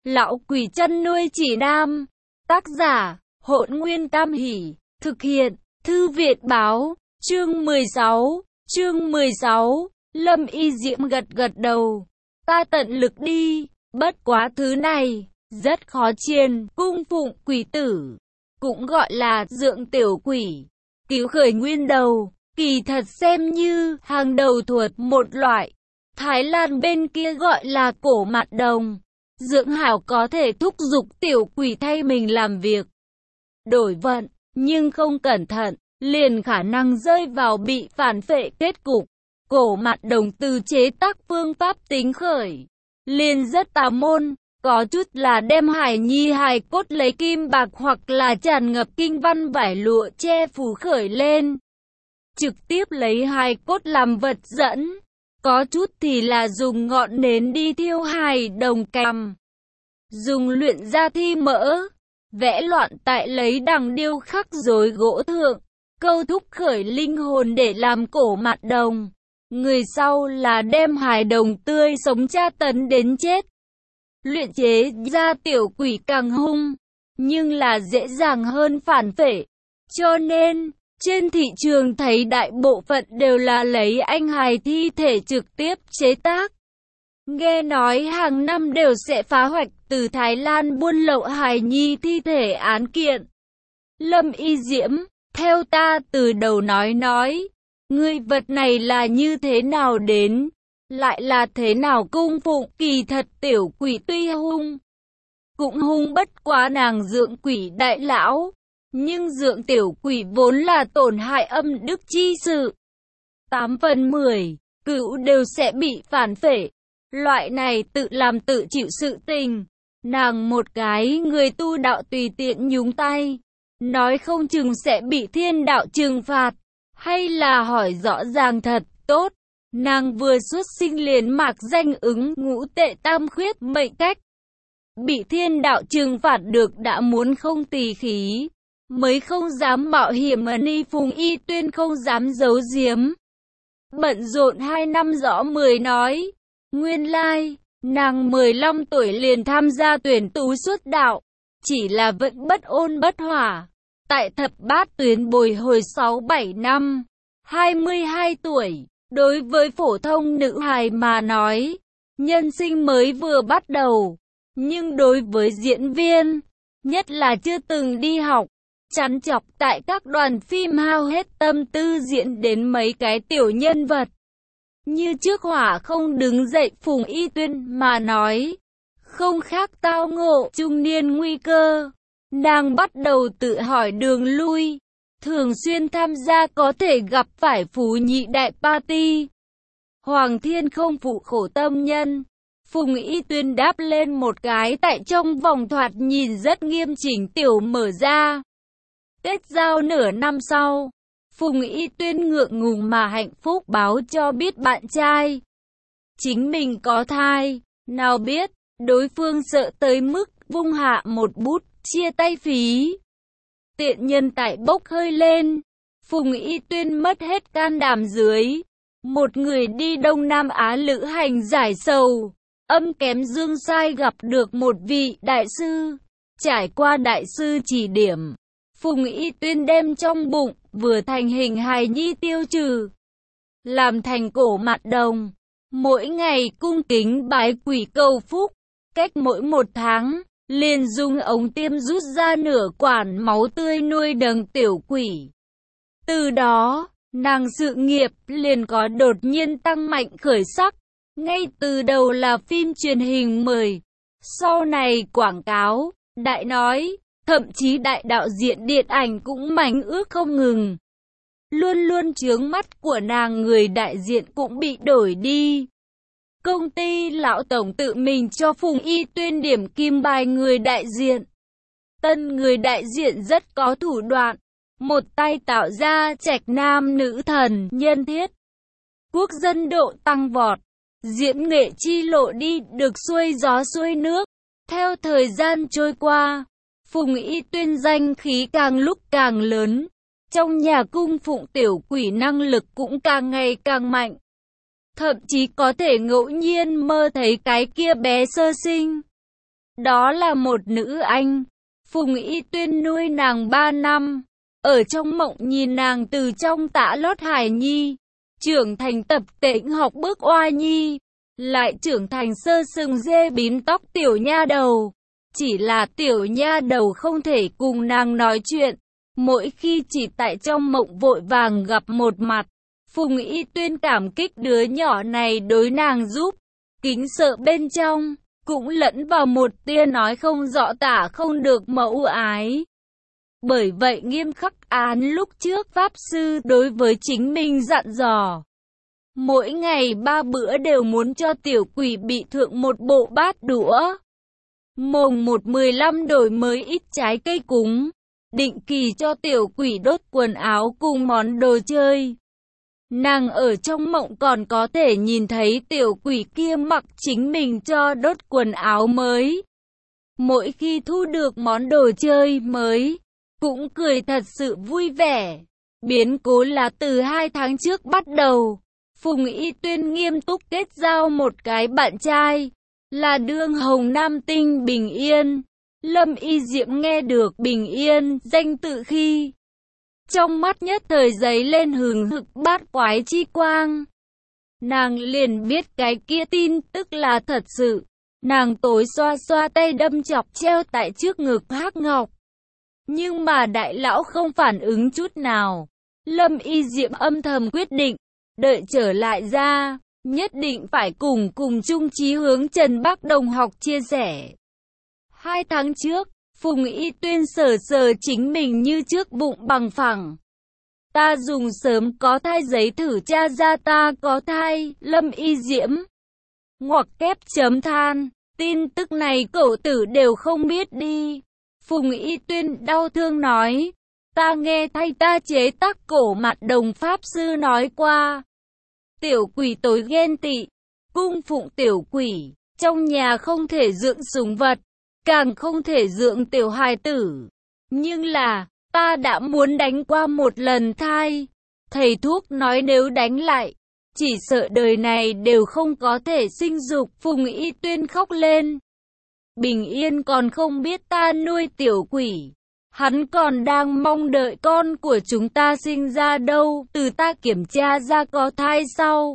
Lão quỷ chăn nuôi chỉ nam. Tác giả, Hỗn Nguyên Tam Hỷ. Thực hiện, Thư viện báo. Chương 16. Lâm Y Diễm gật gật đầu. Ta tận lực đi, bất quá thứ này rất khó chiên. Cung phụng quỷ tử, cũng gọi là dượng tiểu quỷ, cứu khởi nguyên đầu, kỳ thật xem như hàng đầu thuật một loại. Thái Lan bên kia gọi là cổ mạt đồng. Dưỡng hảo có thể thúc giục tiểu quỷ thay mình làm việc, đổi vận, nhưng không cẩn thận, liền khả năng rơi vào bị phản phệ kết cục. Cổ mạt đồng từ chế tác phương pháp tính khởi, liền rất tà môn, có chút là đem hài nhi hài cốt lấy kim bạc hoặc là tràn ngập kinh văn vải lụa che phủ khởi lên, trực tiếp lấy hài cốt làm vật dẫn. Có chút thì là dùng ngọn nến đi thiêu hài đồng cằm, dùng luyện ra thi mỡ, vẽ loạn tại lấy đằng điêu khắc rối gỗ thượng, câu thúc khởi linh hồn để làm cổ mạt đồng. Người sau là đem hài đồng tươi sống tra tấn đến chết. Luyện chế ra tiểu quỷ càng hung, nhưng là dễ dàng hơn phản phệ. Cho nên, trên thị trường thấy đại bộ phận đều là lấy anh hài thi thể trực tiếp chế tác. Nghe nói hàng năm đều sẽ phá hoạch từ Thái Lan buôn lậu hài nhi thi thể án kiện. Lâm Y Diễm, theo ta từ đầu nói, ngươi vật này là như thế nào đến, lại là thế nào cung phụng. Kỳ thật tiểu quỷ tuy hung, cũng hung bất quá nàng dượng quỷ đại lão, nhưng dượng tiểu quỷ vốn là tổn hại âm đức chi sự. 8 phần 10, cửu đều sẽ bị phản phệ. Loại này tự làm tự chịu sự tình, nàng một cái người tu đạo tùy tiện nhúng tay, nói không chừng sẽ bị thiên đạo trừng phạt, hay là hỏi rõ ràng thật tốt. Nàng vừa xuất sinh liền mạc danh ứng ngũ tệ tam khuyết mệnh cách, bị thiên đạo trừng phạt được đã muốn không tỳ khí, mới không dám mạo hiểm. Ni Phùng Y Tuyên không dám giấu giếm, bận rộn 2 năm rõ 10 nói. Nguyên lai, nàng 15 tuổi liền tham gia tuyển tú xuất đạo, chỉ là vẫn bất ôn bất hỏa. Tại thập bát tuyến bồi hồi 6-7 năm, 22 tuổi, đối với phổ thông nữ hài mà nói, nhân sinh mới vừa bắt đầu. Nhưng đối với diễn viên, nhất là chưa từng đi học, chắn chọc tại các đoàn phim hao hết tâm tư diễn đến mấy cái tiểu nhân vật. Như trước hỏa không đứng dậy. Phùng Y Tuyên mà nói, không khác tao ngộ trung niên nguy cơ. Nàng bắt đầu tự hỏi đường lui, thường xuyên tham gia có thể gặp phải phú nhị đại party. Hoàng thiên không phụ khổ tâm nhân. Phùng Y Tuyên đáp lên một cái tại trong vòng thoạt nhìn rất nghiêm chỉnh tiểu mở ra. Tết giao nửa năm sau, Phùng Y Tuyên ngượng ngùng mà hạnh phúc báo cho biết bạn trai chính mình có thai. Nào biết, đối phương sợ tới mức vung hạ một bút chia tay phí. Tiện nhân tại bốc hơi lên, Phùng Y Tuyên mất hết can đảm dưới. Một người đi Đông Nam Á lữ hành giải sầu, âm kém dương sai gặp được một vị đại sư. Trải qua đại sư chỉ điểm, Phùng Y Tuyên đem trong bụng vừa thành hình hài nhi tiêu trừ, làm thành cổ mạt đồng. Mỗi ngày cung kính bái quỷ cầu phúc, cách mỗi 1 tháng, liền dùng ống tiêm rút ra nửa quản máu tươi nuôi nấng tiểu quỷ. Từ đó, nàng sự nghiệp liền có đột nhiên tăng mạnh khởi sắc. Ngay từ đầu là phim truyền hình mời, sau này quảng cáo, đại nói, thậm chí đại đạo diễn điện ảnh cũng mánh ước không ngừng. Luôn luôn chướng mắt của nàng người đại diện cũng bị đổi đi. Công ty lão tổng tự mình cho Phùng Y Tuyên điểm kim bài người đại diện. Tân người đại diện rất có thủ đoạn, một tay tạo ra trạch nam nữ thần nhân thiết. Quốc dân độ tăng vọt, diễn nghệ chi lộ đi được xuôi gió xuôi nước. Theo thời gian trôi qua, Phùng Y Tuyên danh khí càng lúc càng lớn, trong nhà cung phụng tiểu quỷ năng lực cũng càng ngày càng mạnh. Thậm chí có thể ngẫu nhiên mơ thấy cái kia bé sơ sinh Đó là một nữ anh. Phùng Y Tuyên nuôi nàng 3 năm. Ở trong mộng nhìn nàng từ trong tã lót hài nhi, trưởng thành tập tễnh học bước oa nhi, lại trưởng thành sơ sừng dê bím tóc tiểu nha đầu. Chỉ là tiểu nha đầu không thể cùng nàng nói chuyện. Mỗi khi chỉ tại trong mộng vội vàng gặp một mặt, Phùng Y Tuyên cảm kích đứa nhỏ này đối nàng giúp, kính sợ bên trong, cũng lẫn vào một tia nói không rõ tả không được mẫu ái. Bởi vậy nghiêm khắc án lúc trước Pháp Sư đối với chính mình dặn dò. Mỗi ngày 3 bữa đều muốn cho tiểu quỷ bị thượng một bộ bát đũa. Mồng 1/15 đổi mới ít trái cây cúng. Định kỳ cho tiểu quỷ đốt quần áo cùng món đồ chơi. Nàng ở trong mộng còn có thể nhìn thấy tiểu quỷ kia mặc chính mình cho đốt quần áo mới. Mỗi khi thu được món đồ chơi mới, cũng cười thật sự vui vẻ. Biến cố là từ 2 tháng trước bắt đầu, Phùng Y Tuyên nghiêm túc kết giao một cái bạn trai, là đương hồng nam tinh Bình Yên. Lâm Y Diệm nghe được Bình Yên danh tự khi, trong mắt nhất thời giấy lên hừng hực bát quái chi quang. Nàng liền biết cái kia tin tức là thật sự. Nàng tối xoa xoa tay đâm chọc treo tại trước ngực Hắc Ngọc. Nhưng mà đại lão không phản ứng chút nào. Lâm Y Diệm âm thầm quyết định, đợi trở lại ra, nhất định phải cùng chung chí hướng Trần Bắc đồng học chia sẻ. 2 tháng trước, Phùng Y Tuyên sờ sờ chính mình như trước bụng bằng phẳng. Ta dùng sớm có thai giấy thử tra ra ta có thai, Lâm Y Diễm. Ngoặc kép chấm than, tin tức này cậu tử đều không biết đi. Phùng Y Tuyên đau thương nói, ta nghe thay ta chế tác cổ mặt đồng Pháp Sư nói qua. Tiểu quỷ tối ghen tị, cung phụng tiểu quỷ, trong nhà không thể dưỡng sủng vật, càng không thể dưỡng tiểu hài tử. Nhưng là, ta đã muốn đánh qua một lần thai. Thầy thuốc nói nếu đánh lại, chỉ sợ đời này đều không có thể sinh dục. Phùng Y Tuyên khóc lên. Bình Yên còn không biết ta nuôi tiểu quỷ. Hắn còn đang mong đợi con của chúng ta sinh ra đâu. Từ ta kiểm tra ra có thai sau,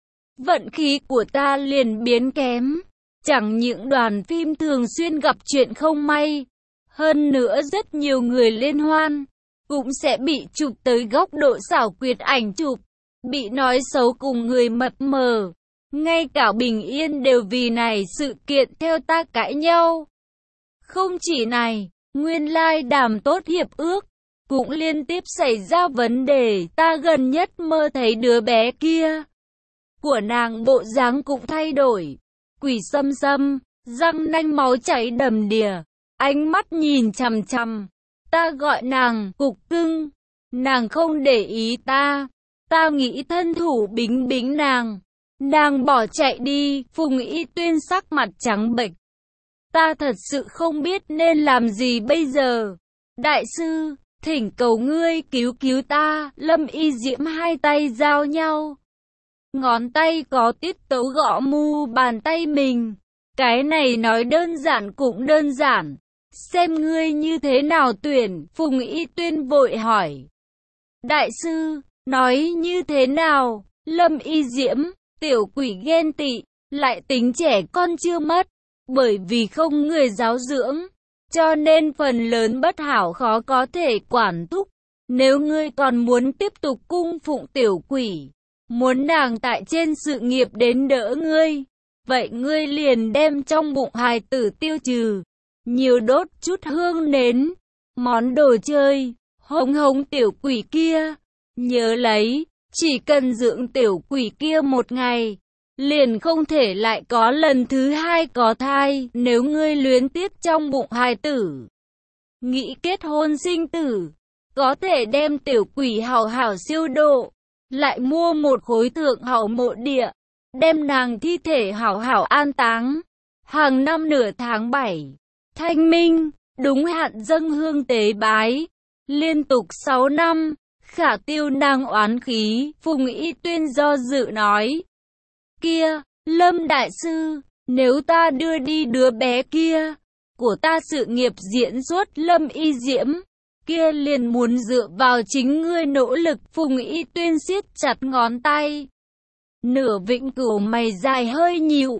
vận khí của ta liền biến kém. Chẳng những đoàn phim thường xuyên gặp chuyện không may, hơn nữa rất nhiều người liên hoan cũng sẽ bị chụp tới góc độ xảo quyệt ảnh chụp, bị nói xấu cùng người mập mờ. Ngay cả Bình Yên đều vì này sự kiện theo ta cãi nhau. Không chỉ này, nguyên lai đàm tốt hiệp ước cũng liên tiếp xảy ra vấn đề. Ta gần nhất mơ thấy đứa bé kia của nàng bộ dáng cũng thay đổi, quỷ xâm xâm, răng nanh máu chảy đầm đìa, ánh mắt nhìn chằm chằm. Ta gọi nàng cục cưng, nàng không để ý ta. Ta nghĩ thân thủ bính bính nàng, nàng bỏ chạy đi. Phùng Y Tuyên sắc mặt trắng bệch. Ta thật sự không biết nên làm gì bây giờ. Đại sư, thỉnh cầu ngươi cứu cứu ta. Lâm Y Diễm hai tay giao nhau, ngón tay có tiết tấu gõ mu bàn tay mình. Cái này nói đơn giản cũng đơn giản, xem ngươi như thế nào tuyển. Phùng Y Tuyên vội hỏi. Đại sư, nói như thế nào? Lâm Y Diễm, tiểu quỷ ghen tị, lại tính trẻ con chưa mất, bởi vì không người giáo dưỡng, cho nên phần lớn bất hảo khó có thể quản thúc. Nếu ngươi còn muốn tiếp tục cung phụng tiểu quỷ, muốn nàng tại trên sự nghiệp đến đỡ ngươi, vậy ngươi liền đem trong bụng hài tử tiêu trừ, nhiều đốt chút hương nến, món đồ chơi, hống hống tiểu quỷ kia. Nhớ lấy, chỉ cần dưỡng tiểu quỷ kia một ngày, liền không thể lại có lần thứ hai có thai. Nếu ngươi luyến tiếc trong bụng hài tử, nghĩ kết hôn sinh tử, có thể đem tiểu quỷ hảo hảo siêu độ, lại mua một khối thượng hảo mộ địa, đem nàng thi thể hảo hảo an táng. Hàng năm nửa tháng 7, Thanh Minh, đúng hạn dâng hương tế bái, liên tục 6 năm, khả tiêu nàng oán khí. Phùng Y Tuyên do dự nói. Kia, Lâm Đại Sư, nếu ta đưa đi đứa bé kia, của ta sự nghiệp diễn xuất Lâm Y Diễm, kia liền muốn dựa vào chính ngươi nỗ lực. Phùng Y Tuyên siết chặt ngón tay. Nửa vĩnh cửu mày dài hơi nhịu.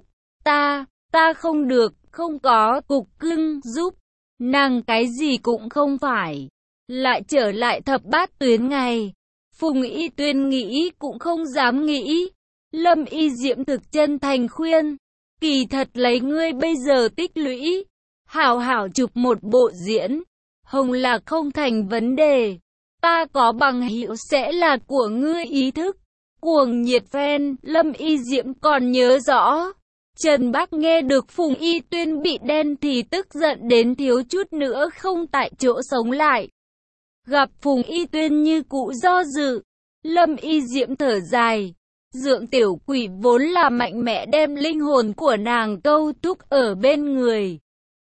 Ta không được, không có, cục cưng giúp. Nàng cái gì cũng không phải. Lại trở lại thập bát tuyến ngày. Phùng Y Tuyên nghĩ cũng không dám nghĩ. Lâm Y Diễm thực chân thành khuyên. Kỳ thật lấy ngươi bây giờ tích lũy. Hảo hảo chụp một bộ diễn. Hồng là không thành vấn đề. Ta có bằng hữu sẽ là của ngươi ý thức. Cuồng nhiệt fan, Lâm Y Diễm còn nhớ rõ. Trần Bác nghe được Phùng Y Tuyên bị đen thì tức giận đến thiếu chút nữa không tại chỗ sống lại. Gặp Phùng Y Tuyên như cũ do dự, Lâm Y Diễm thở dài. Dượng tiểu quỷ vốn là mạnh mẽ đem linh hồn của nàng câu thúc ở bên người.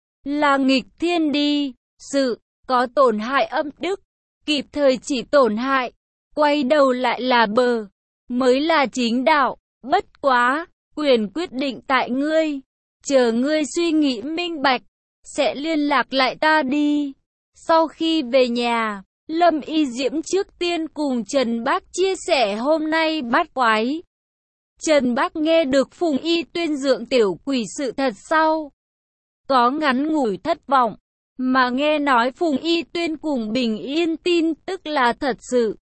Là nghịch thiên đi, sự có tổn hại âm đức, kịp thời chỉ tổn hại, quay đầu lại là bờ, mới là chính đạo. Bất quá, quyền quyết định tại ngươi, chờ ngươi suy nghĩ minh bạch, sẽ liên lạc lại ta đi. Sau khi về nhà, Lâm Y Diễm trước tiên cùng Trần Bác chia sẻ hôm nay bát quái. Trần Bác nghe được Phùng Y Tuyên dượng tiểu quỷ sự thật sau, có ngắn ngủi thất vọng, mà nghe nói Phùng Y Tuyên cùng Bình Yên tin tức là thật sự.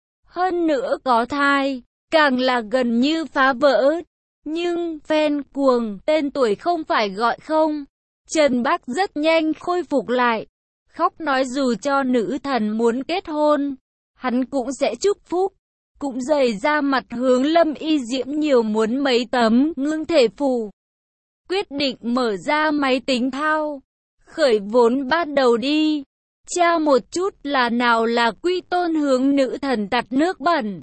Hơn nữa có thai, càng là gần như phá vỡ. Nhưng fan cuồng, tên tuổi không phải gọi không. Trần Bác rất nhanh khôi phục lại, khóc nói dù cho nữ thần muốn kết hôn, hắn cũng sẽ chúc phúc. Cũng dày ra mặt hướng Lâm Y Diễm nhiều muốn mấy tấm ngưng thể phù. Quyết định mở ra máy tính thao, khởi vốn ban đầu đi. Tra một chút là nào là quy tôn hướng nữ thần tạt nước bẩn.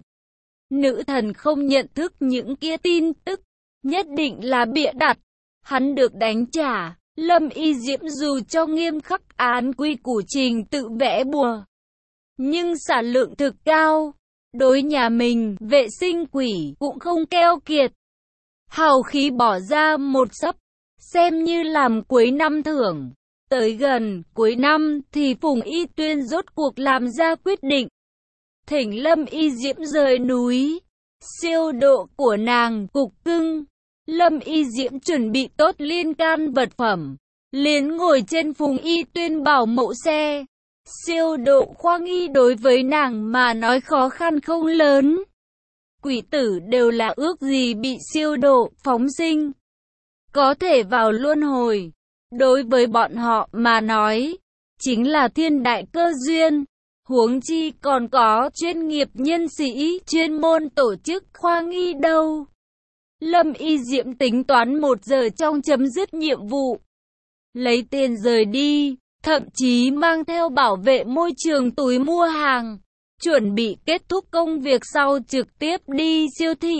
Nữ thần không nhận thức những kia tin tức, nhất định là bịa đặt. Hắn được đánh trả. Lâm Y Diễm dù cho nghiêm khắc án quy củ trình tự vẽ bùa, nhưng sản lượng thực cao. Đối nhà mình, vệ sinh quỷ cũng không keo kiệt. Hào khí bỏ ra một sấp, xem như làm cuối năm thưởng. Tới gần cuối năm thì Phùng Y Tuyên rốt cuộc làm ra quyết định. Thỉnh Lâm Y Diễm rời núi. Siêu độ của nàng cục cưng. Lâm Y Diễm chuẩn bị tốt liên can vật phẩm, liền ngồi trên Phùng Y Tuyên bảo mẫu xe. Siêu độ khoa nghi đối với nàng mà nói khó khăn không lớn. Quỷ tử đều là ước gì bị siêu độ, phóng sinh, có thể vào luân hồi. Đối với bọn họ mà nói, chính là thiên đại cơ duyên. Huống chi còn có chuyên nghiệp nhân sĩ, chuyên môn tổ chức khoa nghi đâu. Lâm Y Diễm tính toán 1 giờ trong chấm dứt nhiệm vụ, lấy tiền rời đi, thậm chí mang theo bảo vệ môi trường túi mua hàng, chuẩn bị kết thúc công việc sau trực tiếp đi siêu thị.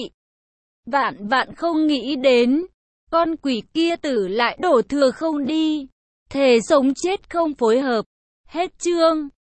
Vạn vạn không nghĩ đến, con quỷ kia tử lại đổ thừa không đi, thề sống chết không phối hợp. Hết chương.